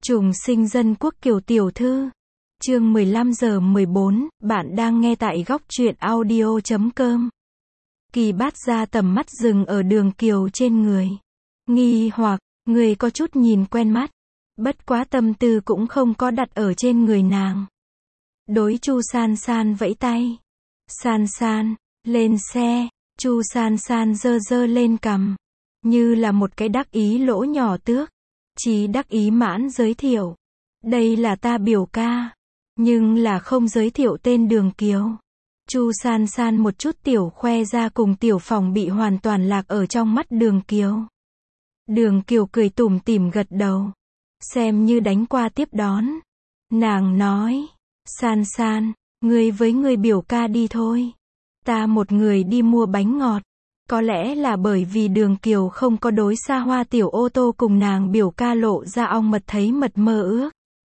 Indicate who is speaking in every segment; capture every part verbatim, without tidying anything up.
Speaker 1: Trùng sinh dân quốc Kiều tiểu thư. Chương mười lăm giờ mười bốn, bạn đang nghe tại góc truyện audio chấm com. Kỳ Bát Gia tầm mắt dừng ở Đường Kiều trên người. Nghi hoặc, người có chút nhìn quen mắt. Bất quá tâm tư cũng không có đặt ở trên người nàng. Đối Chu San San vẫy tay. San San, lên xe. Chu San San giơ giơ lên cằm. Như là một cái đắc ý lỗ nhỏ tước. Chí đắc ý mãn giới thiệu. Đây là ta biểu ca. Nhưng là không giới thiệu tên Đường Kiều. Chu San San một chút tiểu khoe ra cùng tiểu phòng bị hoàn toàn lạc ở trong mắt Đường Kiều. Đường Kiều cười tủm tỉm gật đầu. Xem như đánh qua tiếp đón. Nàng nói. San San, ngươi với ngươi biểu ca đi thôi. Ta một người đi mua bánh ngọt. Có lẽ là bởi vì Đường Kiều không có đối xa hoa tiểu ô tô cùng nàng biểu ca lộ ra ong mật thấy mật mơ ước.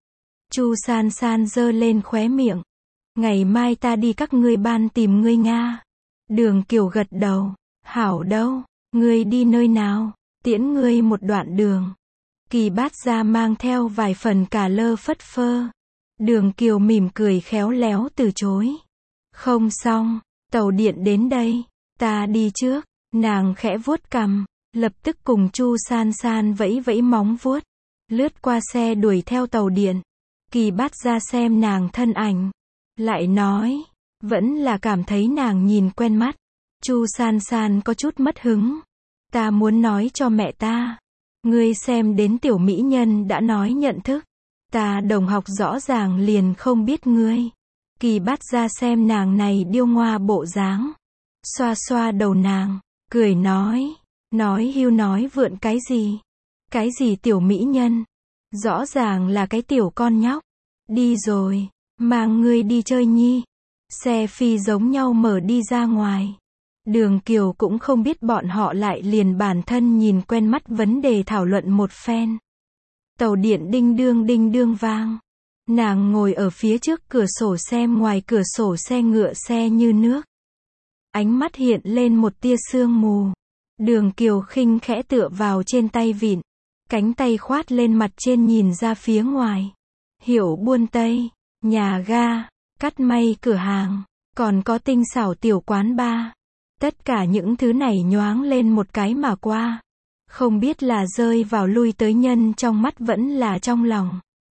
Speaker 1: Chu San San giơ lên khóe miệng. Ngày mai ta đi các ngươi ban tìm ngươi Nga. Đường Kiều gật đầu. Hảo đâu, ngươi đi nơi nào, tiễn ngươi một đoạn đường. Kỳ Bát Gia mang theo vài phần cả lơ phất phơ. Đường Kiều mỉm cười khéo léo từ chối. Không xong, tàu điện đến đây. Ta đi trước. Nàng khẽ vuốt cằm, lập tức cùng Chu San San vẫy vẫy móng vuốt, lướt qua xe đuổi theo tàu điện. Kỳ Bát Gia xem nàng thân ảnh, lại nói, vẫn là cảm thấy nàng nhìn quen mắt. Chu San San có chút mất hứng. Ta muốn nói cho mẹ ta. Ngươi xem đến tiểu mỹ nhân đã nói nhận thức. Ta đồng học rõ ràng liền không biết ngươi. Kỳ Bát Gia xem nàng này điêu ngoa bộ dáng. Xoa xoa đầu nàng, cười nói. Nói hưu nói vượn cái gì? Cái gì tiểu mỹ nhân? Rõ ràng là cái tiểu con nhóc. Đi rồi, mang ngươi đi chơi nhi. Xe phi giống nhau mở đi ra ngoài. Đường Kiều cũng không biết bọn họ lại liền bản thân nhìn quen mắt vấn đề thảo luận một phen. Tàu điện đinh đương đinh đương vang. Nàng ngồi ở phía trước cửa sổ xem ngoài cửa sổ xe ngựa xe như nước. Ánh mắt hiện lên một tia sương mù. Đường Kiều khinh khẽ tựa vào trên tay vịn. Cánh tay khoát lên mặt trên nhìn ra phía ngoài. Hiểu buôn Tây, nhà ga, cắt may cửa hàng, còn có tinh xảo tiểu quán bar. Tất cả những thứ này nhoáng lên một cái mà qua. Không biết là rơi vào lui tới nhân trong mắt vẫn là trong lòng.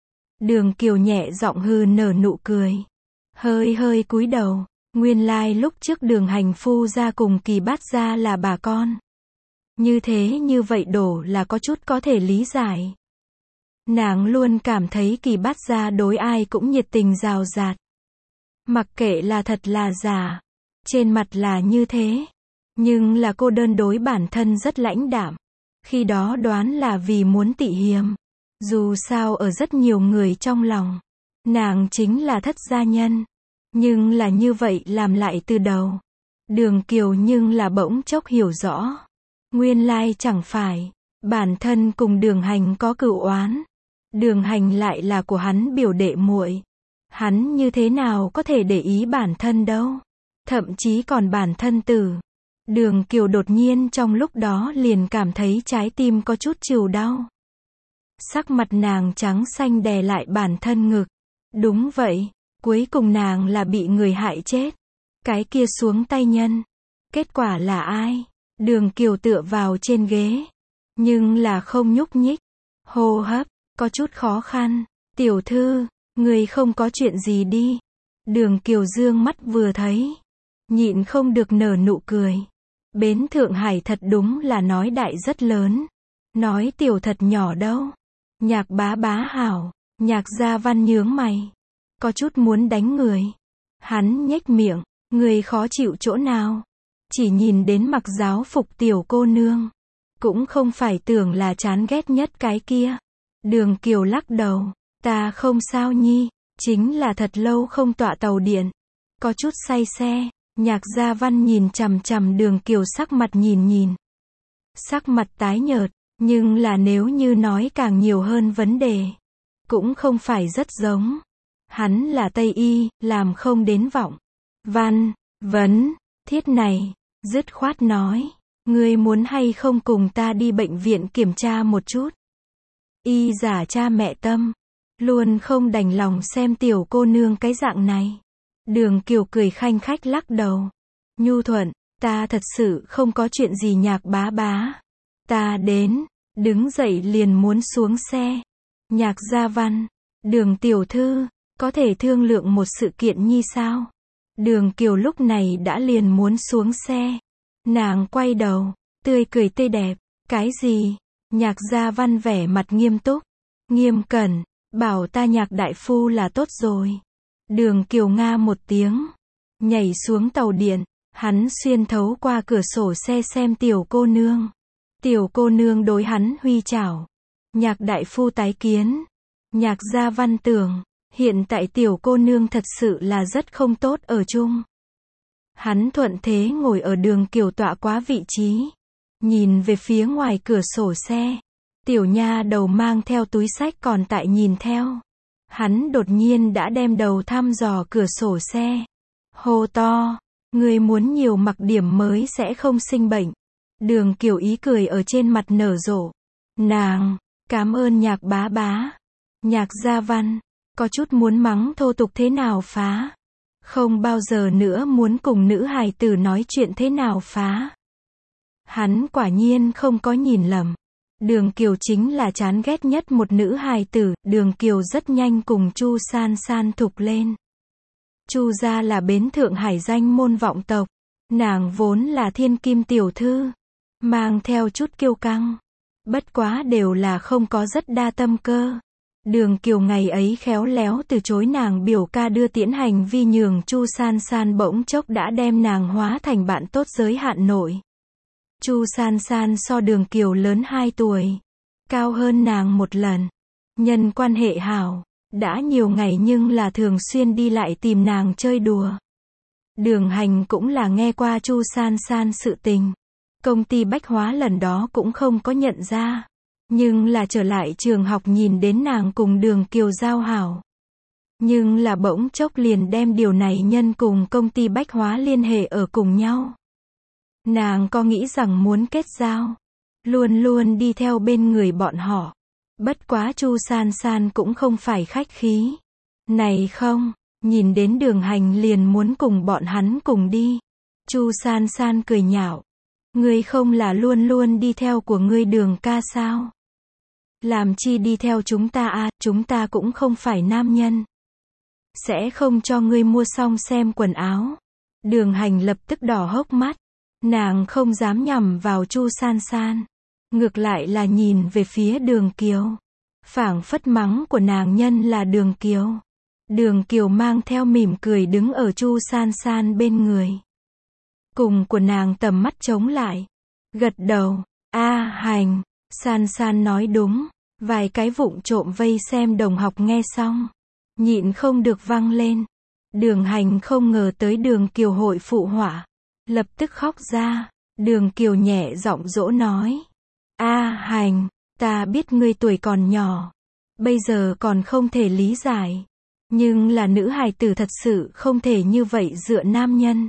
Speaker 1: Đường Kiều nhẹ giọng hừ nở nụ cười. Hơi hơi cúi đầu. Nguyên lai like lúc trước Đường Hành Phu ra cùng Kỳ Bát Gia là bà con. Như thế như vậy đổ là có chút có thể lý giải. Nàng luôn cảm thấy Kỳ Bát Gia đối ai cũng nhiệt tình rào rạt. Mặc kệ là thật là giả. Trên mặt là như thế. Nhưng là cô đơn đối bản thân rất lãnh đạm. Khi đó đoán là vì muốn tị hiềm. Dù sao ở rất nhiều người trong lòng. Nàng chính là thất gia nhân. Nhưng là như vậy làm lại từ đầu. Đường Kiều nhưng là bỗng chốc hiểu rõ. Nguyên lai chẳng phải. Bản thân cùng Đường Hành có cựu oán. Đường Hành lại là của hắn biểu đệ muội. Hắn như thế nào có thể để ý bản thân đâu. Thậm chí còn bản thân tử. Đường Kiều đột nhiên trong lúc đó liền cảm thấy trái tim có chút trìu đau. Sắc mặt nàng trắng xanh đè lại bản thân ngực. Đúng vậy. Cuối cùng nàng là bị người hại chết. Cái kia xuống tay nhân. Kết quả là ai? Đường Kiều tựa vào trên ghế. Nhưng là không nhúc nhích. Hô hấp, có chút khó khăn. Tiểu thư, người không có chuyện gì đi. Đường Kiều dương mắt vừa thấy. Nhịn không được nở nụ cười. Bến Thượng Hải thật đúng là nói đại rất lớn. Nói tiểu thật nhỏ đâu. Nhạc bá bá hảo. Nhạc gia văn nhướng mày. Có chút muốn đánh người. Hắn nhếch miệng. Người khó chịu chỗ nào? Chỉ nhìn đến mặc giáo phục tiểu cô nương. Cũng không phải tưởng là chán ghét nhất cái kia. Đường Kiều lắc đầu. Ta không sao nhi. Chính là thật lâu không tọa tàu điện. Có chút say xe. Nhạc gia văn nhìn chằm chằm Đường Kiều sắc mặt nhìn nhìn. Sắc mặt tái nhợt. Nhưng là nếu như nói càng nhiều hơn vấn đề. Cũng không phải rất giống. Hắn là Tây Y, làm không đến vọng. Văn, vấn, thiết này, dứt khoát nói. Ngươi muốn hay không cùng ta đi bệnh viện kiểm tra một chút? Y giả cha mẹ tâm. Luôn không đành lòng xem tiểu cô nương cái dạng này. Đường Kiều cười khanh khách lắc đầu. Nhu Thuận, ta thật sự không có chuyện gì Nhạc bá bá. Ta đến, đứng dậy liền muốn xuống xe. Nhạc Gia Văn, Đường tiểu thư, có thể thương lượng một sự kiện nhi sao? Đường Kiều lúc này đã liền muốn xuống xe. Nàng quay đầu, tươi cười tươi đẹp. Cái gì? Nhạc Gia Văn vẻ mặt nghiêm túc, nghiêm cẩn, bảo ta Nhạc đại phu là tốt rồi. Đường Kiều nga một tiếng, nhảy xuống tàu điện, hắn xuyên thấu qua cửa sổ xe xem tiểu cô nương. Tiểu cô nương đối hắn huy chào. Nhạc đại phu tái kiến. Nhạc Gia Văn tưởng, hiện tại tiểu cô nương thật sự là rất không tốt ở chung. Hắn thuận thế ngồi ở Đường Kiều tọa quá vị trí, nhìn về phía ngoài cửa sổ xe. Tiểu nha đầu mang theo túi sách còn tại nhìn theo. Hắn đột nhiên đã đem đầu thăm dò cửa sổ xe. Hô to, người muốn nhiều mặc điểm mới sẽ không sinh bệnh. Đường Kiều ý cười ở trên mặt nở rộ. Nàng, cảm ơn Nhạc bá bá. Nhạc Gia Văn, có chút muốn mắng thô tục thế nào phá. Không bao giờ nữa muốn cùng nữ hài tử nói chuyện thế nào phá. Hắn quả nhiên không có nhìn lầm. Đường Kiều chính là chán ghét nhất một nữ hài tử. Đường Kiều rất nhanh cùng Chu San San thục lên. Chu gia là Bến Thượng Hải danh môn vọng tộc. Nàng vốn là thiên kim tiểu thư, mang theo chút kiêu căng. Bất quá đều là không có rất đa tâm cơ. Đường Kiều ngày ấy khéo léo từ chối nàng biểu ca đưa tiễn hành vi nhường Chu San San bỗng chốc đã đem nàng hóa thành bạn tốt giới hạn nội. Chu San San so Đường Kiều lớn hai tuổi, cao hơn nàng một lần. Nhân quan hệ hảo, đã nhiều ngày nhưng là thường xuyên đi lại tìm nàng chơi đùa. Đường Hành cũng là nghe qua Chu San San sự tình. Công ty bách hóa lần đó cũng không có nhận ra. Nhưng là trở lại trường học nhìn đến nàng cùng Đường Kiều giao hảo. Nhưng là bỗng chốc liền đem điều này nhân cùng công ty bách hóa liên hệ ở cùng nhau. Nàng có nghĩ rằng muốn kết giao, luôn luôn đi theo bên người bọn họ. Bất quá Chu San San cũng không phải khách khí. Này không, nhìn đến Đường Hành liền muốn cùng bọn hắn cùng đi. Chu San San cười nhạo. Ngươi không là luôn luôn đi theo của ngươi Đường ca sao? Làm chi đi theo chúng ta à, chúng ta cũng không phải nam nhân. Sẽ không cho ngươi mua xong xem quần áo. Đường Hành lập tức đỏ hốc mắt. Nàng không dám nhằm vào Chu San San. Ngược lại là nhìn về phía Đường Kiều. Phảng phất mắng của nàng nhân là Đường Kiều. Đường Kiều mang theo mỉm cười đứng ở Chu San San bên người. Cùng của nàng tầm mắt chống lại. Gật đầu. A Hành, San San nói đúng. Vài cái vụng trộm vây xem đồng học nghe xong, nhịn không được vang lên. Đường Hành không ngờ tới Đường Kiều hội phụ họa, lập tức khóc ra. Đường Kiều nhẹ giọng dỗ nói. A Hành, ta biết ngươi tuổi còn nhỏ, bây giờ còn không thể lý giải. Nhưng là nữ hài tử thật sự không thể như vậy dựa nam nhân.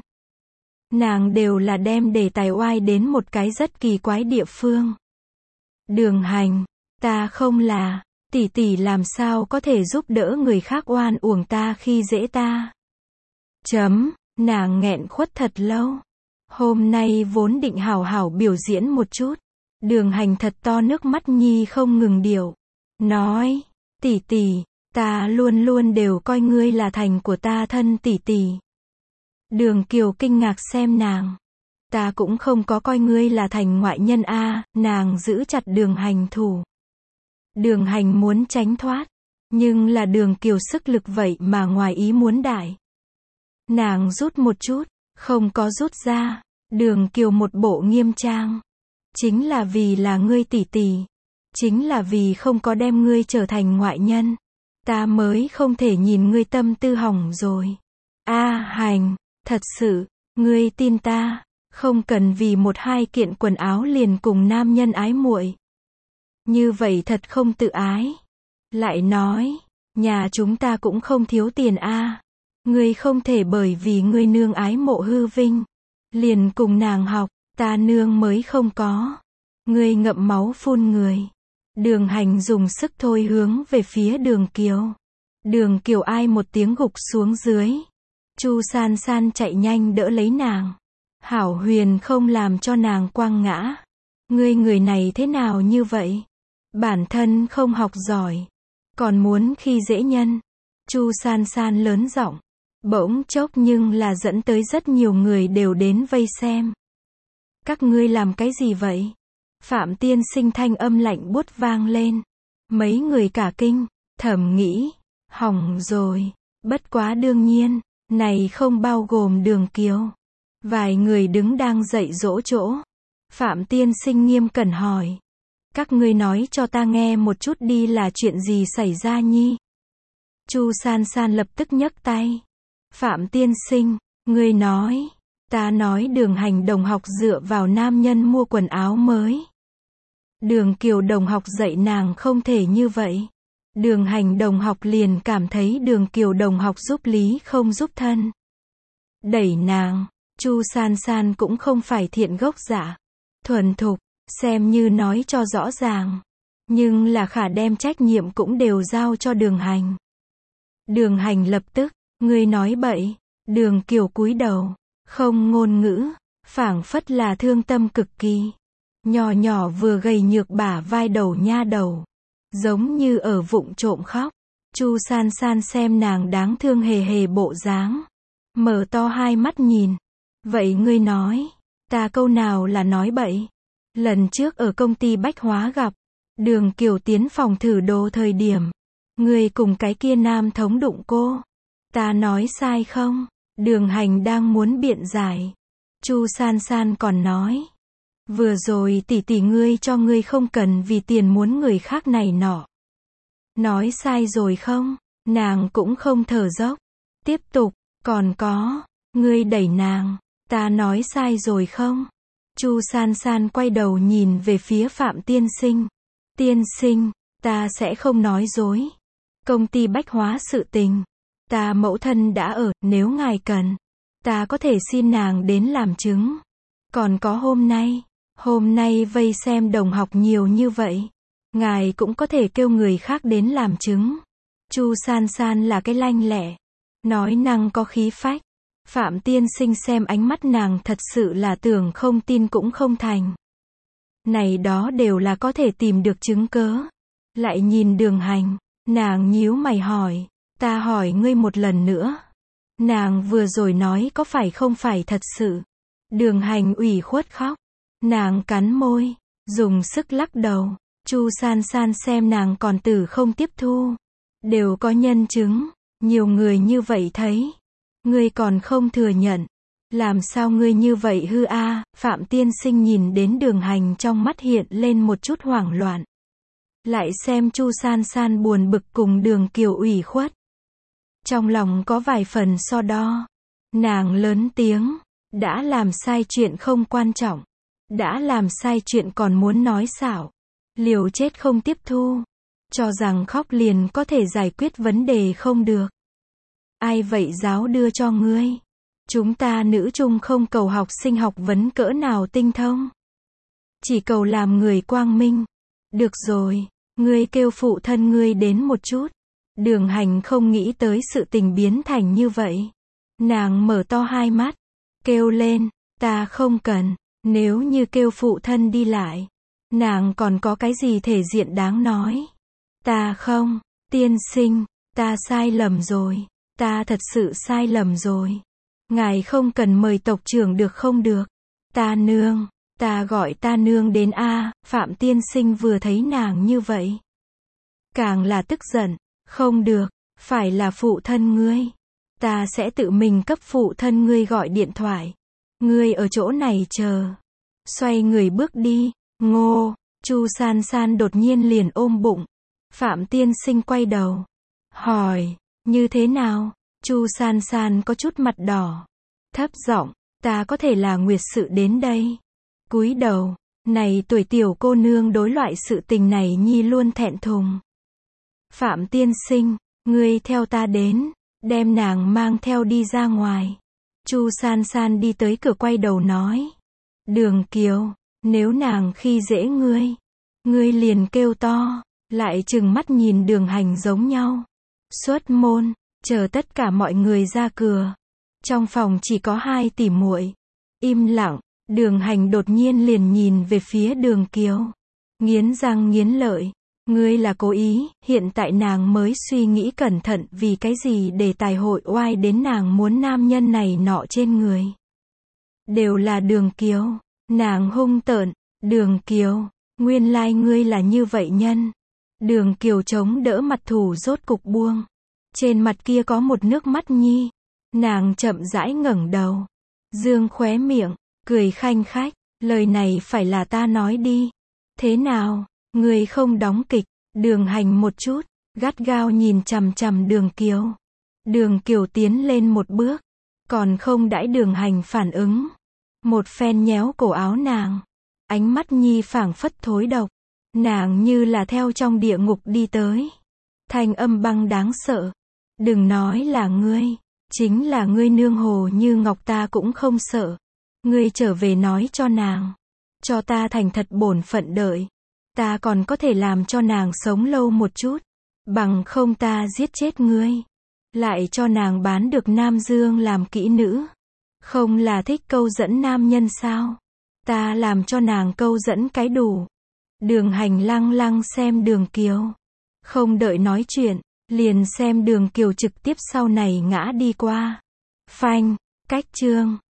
Speaker 1: Nàng đều là đem đề tài oai đến một cái rất kỳ quái địa phương. Đường Hành, ta không là, tỷ tỷ làm sao có thể giúp đỡ người khác oan uổng ta khi dễ ta. Chấm, nàng nghẹn khuất thật lâu. Hôm nay vốn định hảo hảo biểu diễn một chút. Đường Hành thật to nước mắt nhi không ngừng điệu. Nói, tỷ tỷ, ta luôn luôn đều coi ngươi là thành của ta thân tỷ tỷ. Đường Kiều kinh ngạc xem nàng. Ta cũng không có coi ngươi là thành ngoại nhân a. Nàng giữ chặt Đường Hành thủ. Đường Hành muốn tránh thoát, nhưng là Đường Kiều sức lực vậy mà ngoài ý muốn đại. Nàng rút một chút, không có rút ra. Đường Kiều một bộ nghiêm trang. Chính là vì là ngươi tỷ tỷ, chính là vì không có đem ngươi trở thành ngoại nhân, ta mới không thể nhìn ngươi tâm tư hỏng rồi. A Hành, thật sự, ngươi tin ta, không cần vì một hai kiện quần áo liền cùng nam nhân ái muội. Như vậy thật không tự ái. Lại nói, nhà chúng ta cũng không thiếu tiền a. Ngươi không thể bởi vì ngươi nương ái mộ hư vinh, liền cùng nàng học, ta nương mới không có. Ngươi ngậm máu phun người. Đường Hành dùng sức thôi hướng về phía Đường Kiều. Đường Kiều ai một tiếng gục xuống dưới. Chu San San chạy nhanh đỡ lấy nàng. Hảo Huyền không làm cho nàng quăng ngã. Ngươi người này thế nào như vậy? Bản thân không học giỏi, còn muốn khi dễ nhân. Chu San San lớn giọng. Bỗng chốc nhưng là dẫn tới rất nhiều người đều đến vây xem. Các ngươi làm cái gì vậy? Phạm Tiên Sinh thanh âm lạnh buốt vang lên. Mấy người cả kinh, thầm nghĩ, hỏng rồi. Bất quá đương nhiên, này không bao gồm Đường Kiều. Vài người đứng đang dậy dỗ chỗ. Phạm Tiên Sinh nghiêm cẩn hỏi. Các ngươi nói cho ta nghe một chút đi, là chuyện gì xảy ra nhi? Chu San San lập tức nhấc tay. Phạm Tiên Sinh, ngươi nói. Ta nói Đường Hành đồng học dựa vào nam nhân mua quần áo mới. Đường Kiều đồng học dạy nàng không thể như vậy. Đường Hành đồng học liền cảm thấy Đường Kiều đồng học giúp lý không giúp thân. Đẩy nàng. Chu San San cũng không phải thiện gốc dạ. Thuần thục, xem như nói cho rõ ràng. Nhưng là khả đem trách nhiệm cũng đều giao cho Đường Hành. Đường Hành lập tức, ngươi nói bậy. Đường Kiều cúi đầu, không ngôn ngữ, phảng phất là thương tâm cực kỳ. Nhỏ nhỏ vừa gầy nhược bả vai đầu nha đầu, giống như ở vụng trộm khóc. Chu San San xem nàng đáng thương hề hề bộ dáng, mở to hai mắt nhìn. Vậy ngươi nói, ta câu nào là nói bậy? Lần trước ở công ty bách hóa gặp, Đường Kiều tiến phòng thử đồ thời điểm, ngươi cùng cái kia nam thống đụng cô. Ta nói sai không? Đường Hành đang muốn biện giải. Chu San San còn nói, vừa rồi tỷ tỷ ngươi cho ngươi không cần vì tiền muốn người khác này nọ. Nói sai rồi không? Nàng cũng không thở dốc. Tiếp tục, còn có, ngươi đẩy nàng. Ta nói sai rồi không? Chu San San quay đầu nhìn về phía Phạm Tiên Sinh. Tiên Sinh, ta sẽ không nói dối. Công ty bách hóa sự tình, ta mẫu thân đã ở, nếu ngài cần, ta có thể xin nàng đến làm chứng. Còn có hôm nay, hôm nay vây xem đồng học nhiều như vậy, ngài cũng có thể kêu người khác đến làm chứng. Chu San San là cái lanh lẹ, nói năng có khí phách. Phạm Tiên Sinh xem ánh mắt nàng thật sự là tưởng không tin cũng không thành. Này đó đều là có thể tìm được chứng cớ. Lại nhìn Đường Hành, nàng nhíu mày hỏi, ta hỏi ngươi một lần nữa. Nàng vừa rồi nói có phải không phải thật sự? Đường Hành ủy khuất khóc. Nàng cắn môi, dùng sức lắc đầu. Chu San San xem nàng còn tử không tiếp thu. Đều có nhân chứng, nhiều người như vậy thấy. Ngươi còn không thừa nhận. Làm sao ngươi như vậy hư a? À? Phạm Tiên Sinh nhìn đến Đường Hành trong mắt hiện lên một chút hoảng loạn. Lại xem Chu San San buồn bực cùng Đường Kiều ủy khuất. Trong lòng có vài phần so đo. Nàng lớn tiếng, đã làm sai chuyện không quan trọng. Đã làm sai chuyện còn muốn nói xảo. Liều chết không tiếp thu. Cho rằng khóc liền có thể giải quyết vấn đề không được. Ai vậy giáo đưa cho ngươi? Chúng ta nữ trung không cầu học sinh học vấn cỡ nào tinh thông. Chỉ cầu làm người quang minh. Được rồi, ngươi kêu phụ thân ngươi đến một chút. Đường Hành không nghĩ tới sự tình biến thành như vậy. Nàng mở to hai mắt, kêu lên, ta không cần. Nếu như kêu phụ thân đi lại, nàng còn có cái gì thể diện đáng nói. Ta không, tiên sinh, ta sai lầm rồi. Ta thật sự sai lầm rồi. Ngài không cần mời tộc trưởng được không được? Ta nương, ta gọi ta nương đến a. Phạm Tiên Sinh vừa thấy nàng như vậy, càng là tức giận. Không được, phải là phụ thân ngươi. Ta sẽ tự mình cấp phụ thân ngươi gọi điện thoại. Ngươi ở chỗ này chờ. Xoay người bước đi. Ngô, Chu San San đột nhiên liền ôm bụng. Phạm Tiên Sinh quay đầu, hỏi, như thế nào? Chu San San có chút mặt đỏ, thấp giọng, ta có thể là Nguyệt Sự đến đây. Cúi đầu, này tuổi tiểu cô nương đối loại sự tình này nhi luôn thẹn thùng. Phạm Tiên Sinh, ngươi theo ta đến, đem nàng mang theo đi ra ngoài. Chu San San đi tới cửa quay đầu nói, Đường Kiều, nếu nàng khi dễ ngươi, Ngươi liền kêu to, lại trừng mắt nhìn Đường Hành giống nhau. Xuất môn, chờ tất cả mọi người ra cửa. Trong phòng chỉ có hai tỷ muội. Im lặng, Đường Hành đột nhiên liền nhìn về phía Đường Kiều. Nghiến răng nghiến lợi. Ngươi là cố ý, hiện tại nàng mới suy nghĩ cẩn thận vì cái gì để tài hội oai đến nàng muốn nam nhân này nọ trên người. Đều là Đường Kiều. Nàng hung tợn, Đường Kiều, nguyên lai ngươi là như vậy nhân. Đường Kiều chống đỡ mặt thủ rốt cục buông. Trên mặt kia có một nước mắt nhi. Nàng chậm rãi ngẩng đầu. Dương khóe miệng, cười khanh khách. Lời này phải là ta nói đi. Thế nào, ngươi không đóng kịch. Đường Hành một chút, gắt gao nhìn chằm chằm Đường Kiều. Đường Kiều tiến lên một bước. Còn không đãi Đường Hành phản ứng. Một phen nhéo cổ áo nàng. Ánh mắt nhi phảng phất thối độc. Nàng như là theo trong địa ngục đi tới. Thanh âm băng đáng sợ. Đừng nói là ngươi. Chính là ngươi nương Hồ Như Ngọc ta cũng không sợ. Ngươi trở về nói cho nàng. Cho ta thành thật bổn phận đợi. Ta còn có thể làm cho nàng sống lâu một chút. Bằng không ta giết chết ngươi. Lại cho nàng bán được Nam Dương làm kỹ nữ. Không là thích câu dẫn nam nhân sao? Ta làm cho nàng câu dẫn cái đủ. Đường Hành lăng lăng xem Đường Kiều. Không đợi nói chuyện, liền xem Đường Kiều trực tiếp sau này ngã đi qua. Phanh, cách chương.